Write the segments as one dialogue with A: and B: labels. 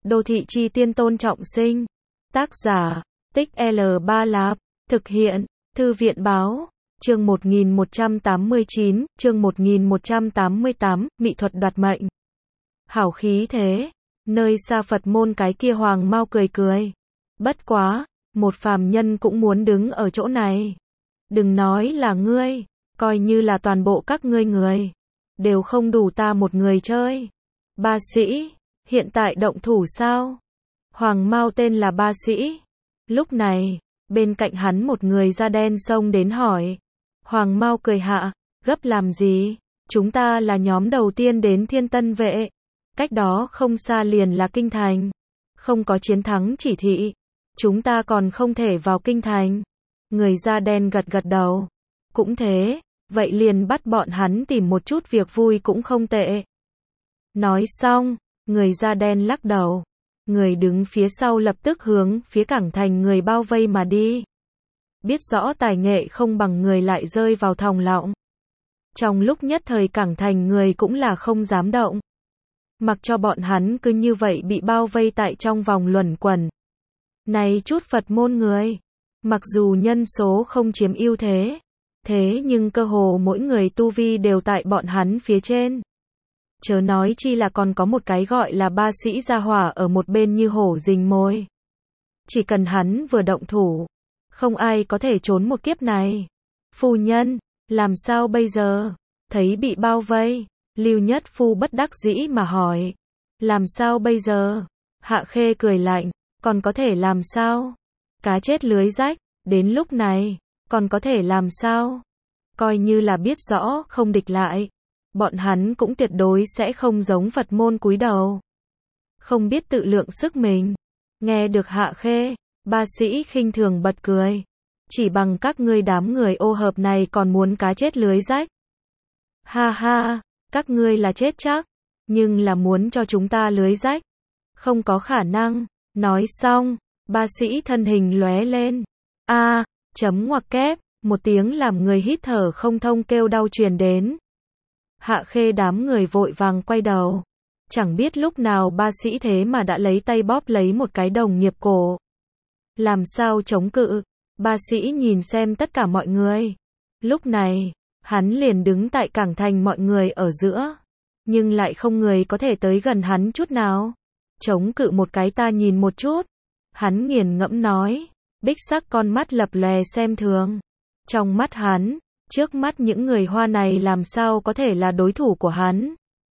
A: Đô thị chi tiên Tôn Trọng Sinh. Tác giả, Tích L3 Lạp. Thực hiện, Thư viện báo. Chương 1189, chương 1188, mỹ thuật đoạt mệnh. Hảo khí thế. Nơi xa Phật môn cái kia Hoàng Mao cười cười. Bất quá, một phàm nhân cũng muốn đứng ở chỗ này. Đừng nói là ngươi, coi như là toàn bộ các ngươi người. Đều không đủ ta một người chơi. Ba sĩ, hiện tại động thủ sao? Hoàng Mao tên là Ba sĩ. Lúc này, bên cạnh hắn một người da đen xông đến hỏi. Hoàng Mao cười hạ, gấp làm gì? Chúng ta là nhóm đầu tiên đến Thiên Tân Vệ. Cách đó không xa liền là Kinh Thành. Không có chiến thắng chỉ thị. Chúng ta còn không thể vào Kinh Thành. Người da đen gật gật đầu. Cũng thế, vậy liền bắt bọn hắn tìm một chút việc vui cũng không tệ. Nói xong, người da đen lắc đầu. Người đứng phía sau lập tức hướng phía cảng thành người bao vây mà đi. Biết rõ tài nghệ không bằng người lại rơi vào thòng lọng. Trong lúc nhất thời cảng thành người cũng là không dám động. Mặc cho bọn hắn cứ như vậy bị bao vây tại trong vòng luẩn quẩn. Này chút Phật môn người, mặc dù nhân số không chiếm ưu thế, thế nhưng cơ hồ mỗi người tu vi đều tại bọn hắn phía trên. Chớ nói chi là còn có một cái gọi là Ba sĩ gia hỏa ở một bên như hổ rình mồi. Chỉ cần hắn vừa động thủ, không ai có thể trốn một kiếp này. Phu nhân, làm sao bây giờ? Thấy bị bao vây, Lưu Nhất Phu bất đắc dĩ mà hỏi. Làm sao bây giờ? Hạ Khê cười lạnh, còn có thể làm sao? Cá chết lưới rách, đến lúc này, còn có thể làm sao? Coi như là biết rõ không địch lại, bọn hắn cũng tuyệt đối sẽ không giống Phật môn cúi đầu. Không biết tự lượng sức mình. Nghe được Hạ Khê, Ba sĩ khinh thường bật cười. Chỉ bằng các ngươi đám người ô hợp này còn muốn cá chết lưới rách. Ha ha, các ngươi là chết chắc, nhưng là muốn cho chúng ta lưới rách. Không có khả năng. Nói xong, Ba sĩ thân hình lóe lên. Chấm ngoặc kép, một tiếng làm người hít thở không thông kêu đau truyền đến. Hạ Khê đám người vội vàng quay đầu. Chẳng biết lúc nào Ba sĩ thế mà đã lấy tay bóp lấy một cái đồng nghiệp cổ. Làm sao chống cự? Ba sĩ nhìn xem tất cả mọi người. Lúc này, hắn liền đứng tại cảng thành mọi người ở giữa. Nhưng lại không người có thể tới gần hắn chút nào. Chống cự một cái ta nhìn một chút. Hắn nghiền ngẫm nói. Bích sắc con mắt lập lòe xem thường. Trong mắt hắn, trước mắt những người Hoa này làm sao có thể là đối thủ của hắn.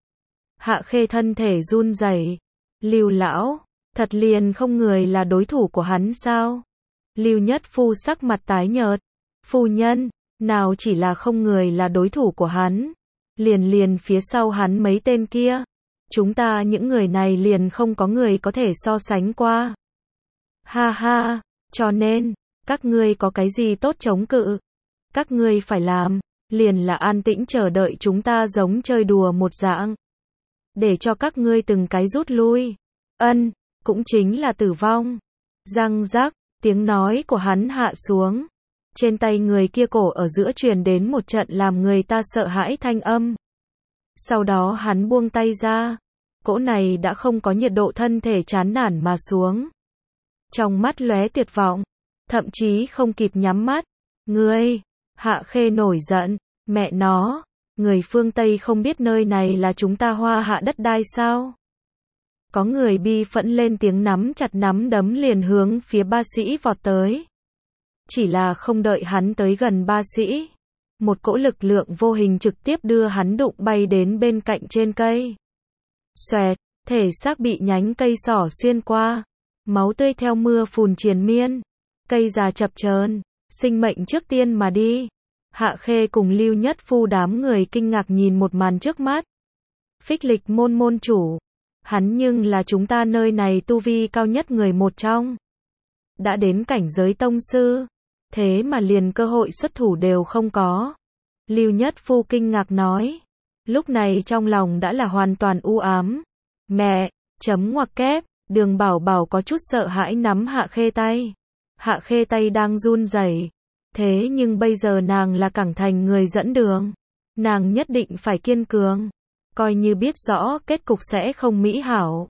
A: Hạ Khê thân thể run rẩy. Lưu lão, thật liền không người là đối thủ của hắn sao? Lưu Nhất Phu sắc mặt tái nhợt. Phu nhân, nào chỉ là không người là đối thủ của hắn. Liền phía sau hắn mấy tên kia. Chúng ta những người này liền không có người có thể so sánh qua. Ha ha, cho nên, các ngươi có cái gì tốt chống cự? Các ngươi phải làm, liền là an tĩnh chờ đợi chúng ta giống chơi đùa một dạng. Để cho các ngươi từng cái rút lui. Cũng chính là tử vong. Răng rắc, tiếng nói của hắn hạ xuống. Trên tay người kia cổ ở giữa truyền đến một trận làm người ta sợ hãi thanh âm. Sau đó hắn buông tay ra. Cỗ này đã không có nhiệt độ thân thể chán nản mà xuống. Trong mắt lóe tuyệt vọng. Thậm chí không kịp nhắm mắt. Ngươi, Hạ Khê nổi giận. Mẹ nó, người phương Tây không biết nơi này là chúng ta Hoa Hạ đất đai sao? Có người bi phẫn lên tiếng nắm chặt nắm đấm liền hướng phía Ba sĩ vọt tới. Chỉ là không đợi hắn tới gần Ba sĩ. Một cỗ lực lượng vô hình trực tiếp đưa hắn đụng bay đến bên cạnh trên cây. Xoẹt, thể xác bị nhánh cây xỏ xuyên qua. Máu tươi theo mưa phùn triền miên. Cây già chập chờn, sinh mệnh trước tiên mà đi. Hạ Khê cùng Lưu Nhất Phu đám người kinh ngạc nhìn một màn trước mắt. Phích Lịch môn môn chủ. Hắn nhưng là chúng ta nơi này tu vi cao nhất người một trong. Đã đến cảnh giới tông sư. Thế mà liền cơ hội xuất thủ đều không có. Lưu Nhất Phu kinh ngạc nói. Lúc này trong lòng đã là hoàn toàn u ám. Mẹ, chấm ngoặc kép, Đường Bảo Bảo có chút sợ hãi nắm Hạ Khê tay. Hạ Khê tay đang run rẩy. Thế nhưng bây giờ nàng là cảng thành người dẫn đường. Nàng nhất định phải kiên cường. Coi như biết rõ kết cục sẽ không mỹ hảo.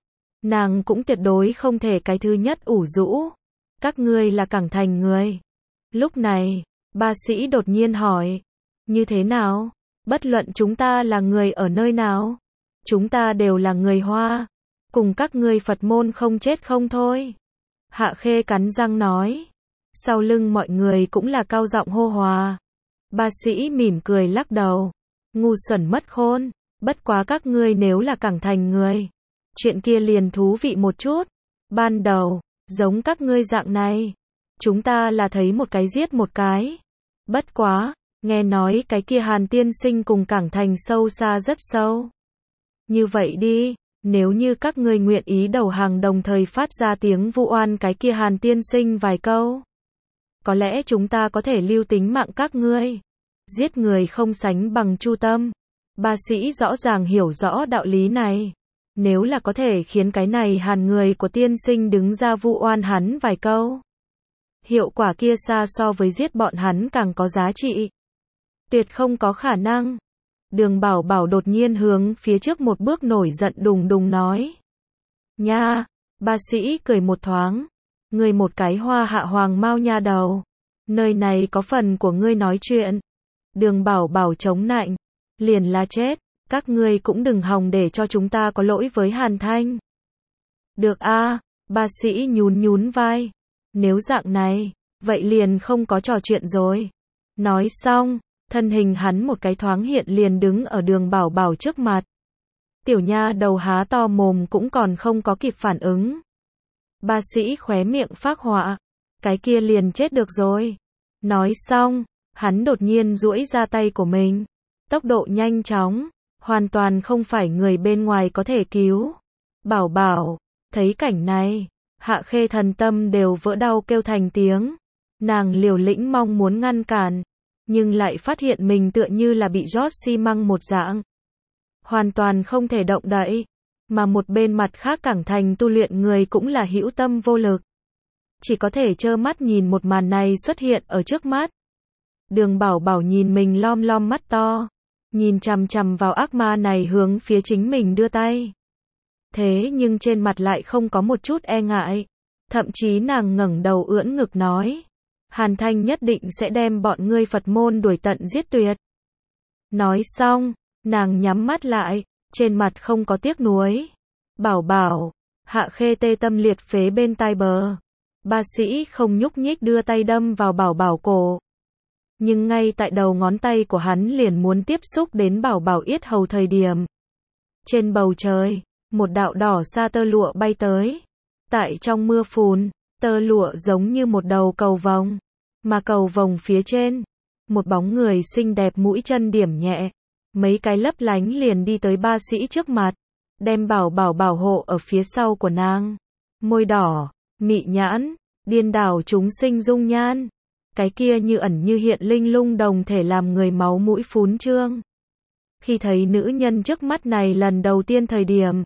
A: Nàng cũng tuyệt đối không thể cái thứ nhất ủ rũ. Các ngươi là Cảng Thành người. Lúc này, ba sĩ đột nhiên hỏi. Như thế nào? Bất luận chúng ta là người ở nơi nào, chúng ta đều là người Hoa. Cùng các ngươi Phật môn không chết không thôi. Hạ Khê cắn răng nói. Sau lưng mọi người cũng là cao giọng hô hòa. Ba sĩ mỉm cười lắc đầu. Ngu xuẩn mất khôn. Bất quá các ngươi nếu là Cảng Thành người, chuyện kia liền thú vị một chút. Ban đầu, giống các ngươi dạng này, chúng ta là thấy một cái giết một cái. Bất quá, nghe nói cái kia Hàn tiên sinh cùng Cảng Thành sâu xa rất sâu. Như vậy đi, nếu như các ngươi nguyện ý đầu hàng đồng thời phát ra tiếng vu oan cái kia Hàn tiên sinh vài câu, có lẽ chúng ta có thể lưu tính mạng các ngươi. Giết người không sánh bằng chu tâm. Ba sĩ rõ ràng hiểu rõ đạo lý này. Nếu là có thể khiến cái này Hàn người của tiên sinh đứng ra vu oan hắn vài câu, hiệu quả kia xa so với giết bọn hắn càng có giá trị. Tuyệt không có khả năng. Đường Bảo Bảo đột nhiên hướng phía trước một bước nổi giận đùng đùng nói. Nha, ba sĩ cười một thoáng. Ngươi một cái Hoa Hạ hoàng mao nha đầu. Nơi này có phần của ngươi nói chuyện. Đường Bảo Bảo chống nạnh. Liền là chết. Các ngươi cũng đừng hòng để cho chúng ta có lỗi với Hàn Thanh. Được a, ba sĩ nhún nhún vai. Nếu dạng này, vậy liền không có trò chuyện rồi. Nói xong, thân hình hắn một cái thoáng hiện liền đứng ở Đường Bảo Bảo trước mặt. Tiểu nha đầu há to mồm cũng còn không có kịp phản ứng. Ba sĩ khóe miệng phác họa. Cái kia liền chết được rồi. Nói xong, hắn đột nhiên duỗi ra tay của mình. Tốc độ nhanh chóng, hoàn toàn không phải người bên ngoài có thể cứu. Bảo Bảo, thấy cảnh này, Hạ Khê thần tâm đều vỡ đau kêu thành tiếng. Nàng liều lĩnh mong muốn ngăn cản, nhưng lại phát hiện mình tựa như là bị rót xi măng một dạng. Hoàn toàn không thể động đậy, mà một bên mặt khác Cảng Thành tu luyện người cũng là hữu tâm vô lực. Chỉ có thể trơ mắt nhìn một màn này xuất hiện ở trước mắt. Đường Bảo Bảo nhìn mình lom lom mắt to, nhìn chằm chằm vào ác ma này hướng phía chính mình đưa tay. Thế nhưng trên mặt lại không có một chút e ngại. Thậm chí nàng ngẩng đầu ưỡn ngực nói. Hàn Thanh nhất định sẽ đem bọn ngươi Phật môn đuổi tận giết tuyệt. Nói xong, nàng nhắm mắt lại, trên mặt không có tiếc nuối. Bảo Bảo, Hạ Khê tê tâm liệt phế bên tai bờ. Ba sĩ không nhúc nhích đưa tay đâm vào Bảo Bảo cổ. Nhưng ngay tại đầu ngón tay của hắn liền muốn tiếp xúc đến Bảo Bảo yết hầu thời điểm. Trên bầu trời, một đạo đỏ sa tơ lụa bay tới. Tại trong mưa phùn, tơ lụa giống như một đầu cầu vồng. Mà cầu vồng phía trên, một bóng người xinh đẹp mũi chân điểm nhẹ. Mấy cái lấp lánh liền đi tới ba sĩ trước mặt. Đem Bảo Bảo bảo hộ ở phía sau của nàng. Môi đỏ, mị nhãn, điên đảo chúng sinh dung nhan. Cái kia như ẩn như hiện linh lung đồng thể làm người máu mũi phún trương. Khi thấy nữ nhân trước mắt này lần đầu tiên thời điểm,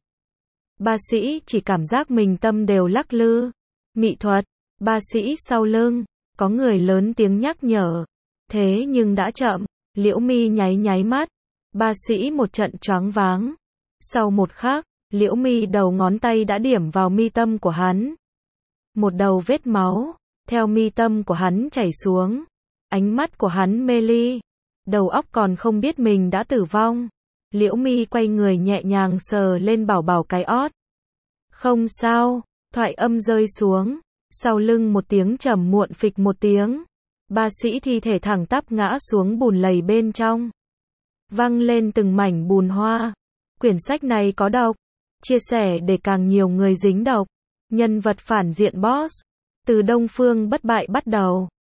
A: ba sĩ chỉ cảm giác mình tâm đều lắc lư. Mị thuật, ba sĩ sau lưng, có người lớn tiếng nhắc nhở. Thế nhưng đã chậm, Liễu Mi nháy nháy mắt. Ba sĩ một trận choáng váng. Sau một khắc, Liễu Mi đầu ngón tay đã điểm vào mi tâm của hắn. Một đầu vết máu, theo mi tâm của hắn chảy xuống. Ánh mắt của hắn mê ly. Đầu óc còn không biết mình đã tử vong. Liễu Mi quay người nhẹ nhàng sờ lên Bảo Bảo cái ót. Không sao, thoại âm rơi xuống. Sau lưng một tiếng trầm muộn phịch một tiếng. Ba sĩ thi thể thẳng tắp ngã xuống bùn lầy bên trong. Văng lên từng mảnh bùn hoa. Quyển sách này có độc. Chia sẻ để càng nhiều người dính độc. Nhân vật phản diện boss. Từ Đông Phương Bất Bại bắt đầu.